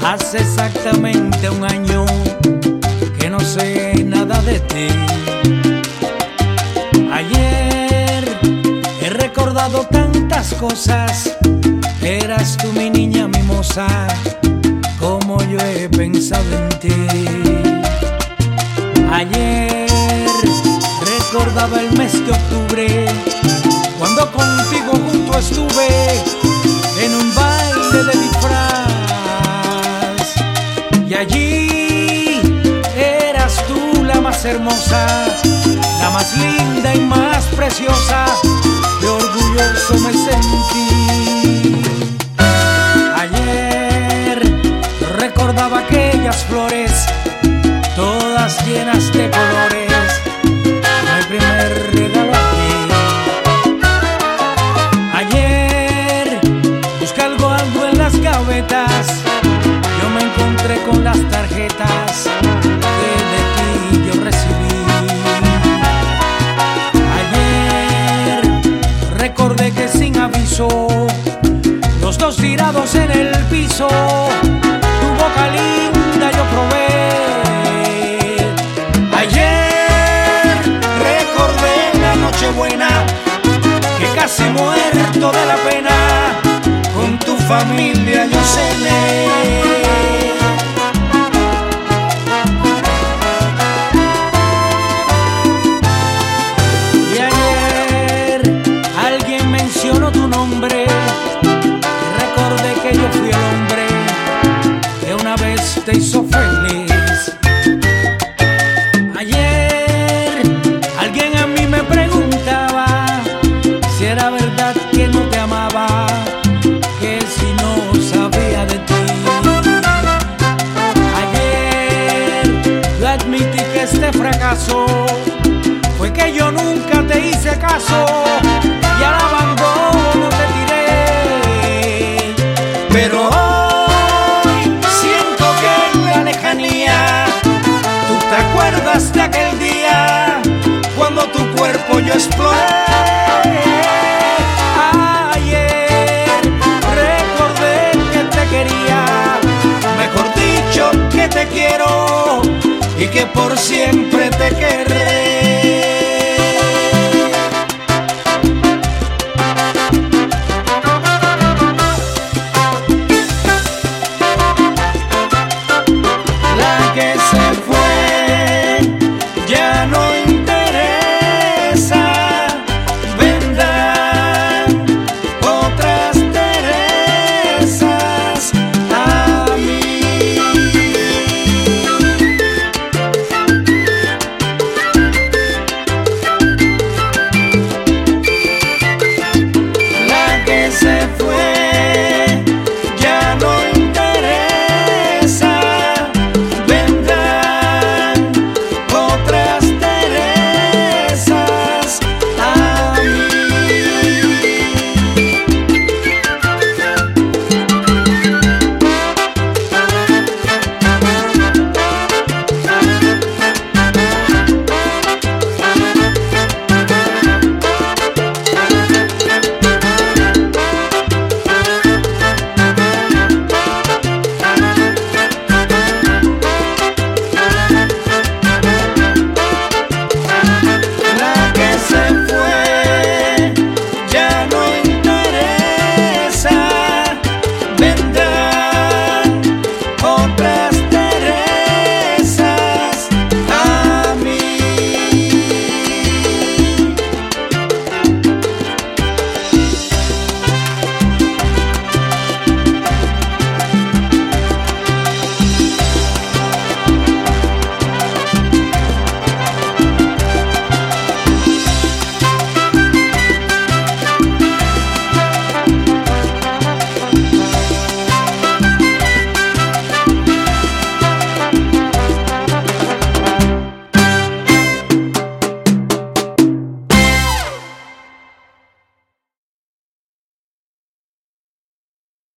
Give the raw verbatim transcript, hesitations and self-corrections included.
Hace exactamente un año que no sé nada de ti. Ayer he recordado tantas cosas. Eras tú mi niña mimosa, como yo he pensado en ti. Ayer recordaba el mes de octubre, cuando contigo junto estuve en un baile de disfraz. Y allí eras tú la más hermosa, la más linda y más preciosa. De orgulloso me sentí. Ayer recordaba aquellas flores, todas llenas de colores, mi primer regalo a ti. Ayer busqué algo, algo en las gavetas, yo me encontré con las tarjetas que de ti yo recibí. Ayer recordé que sin aviso, los dos tirados en el piso, tu boca linda yo probé. Ayer recordé la noche buena, que casi muerto de la pena, con tu familia yo cené. Y ayer alguien mencionó tu nombre, y recordé que yo fui el hombre que una vez te hizo feliz. Ayer alguien a mí me preguntaba si era verdad que no te amaba, que si no sabía de ti. Ayer yo admití que este fracaso fue que yo nunca te hice caso.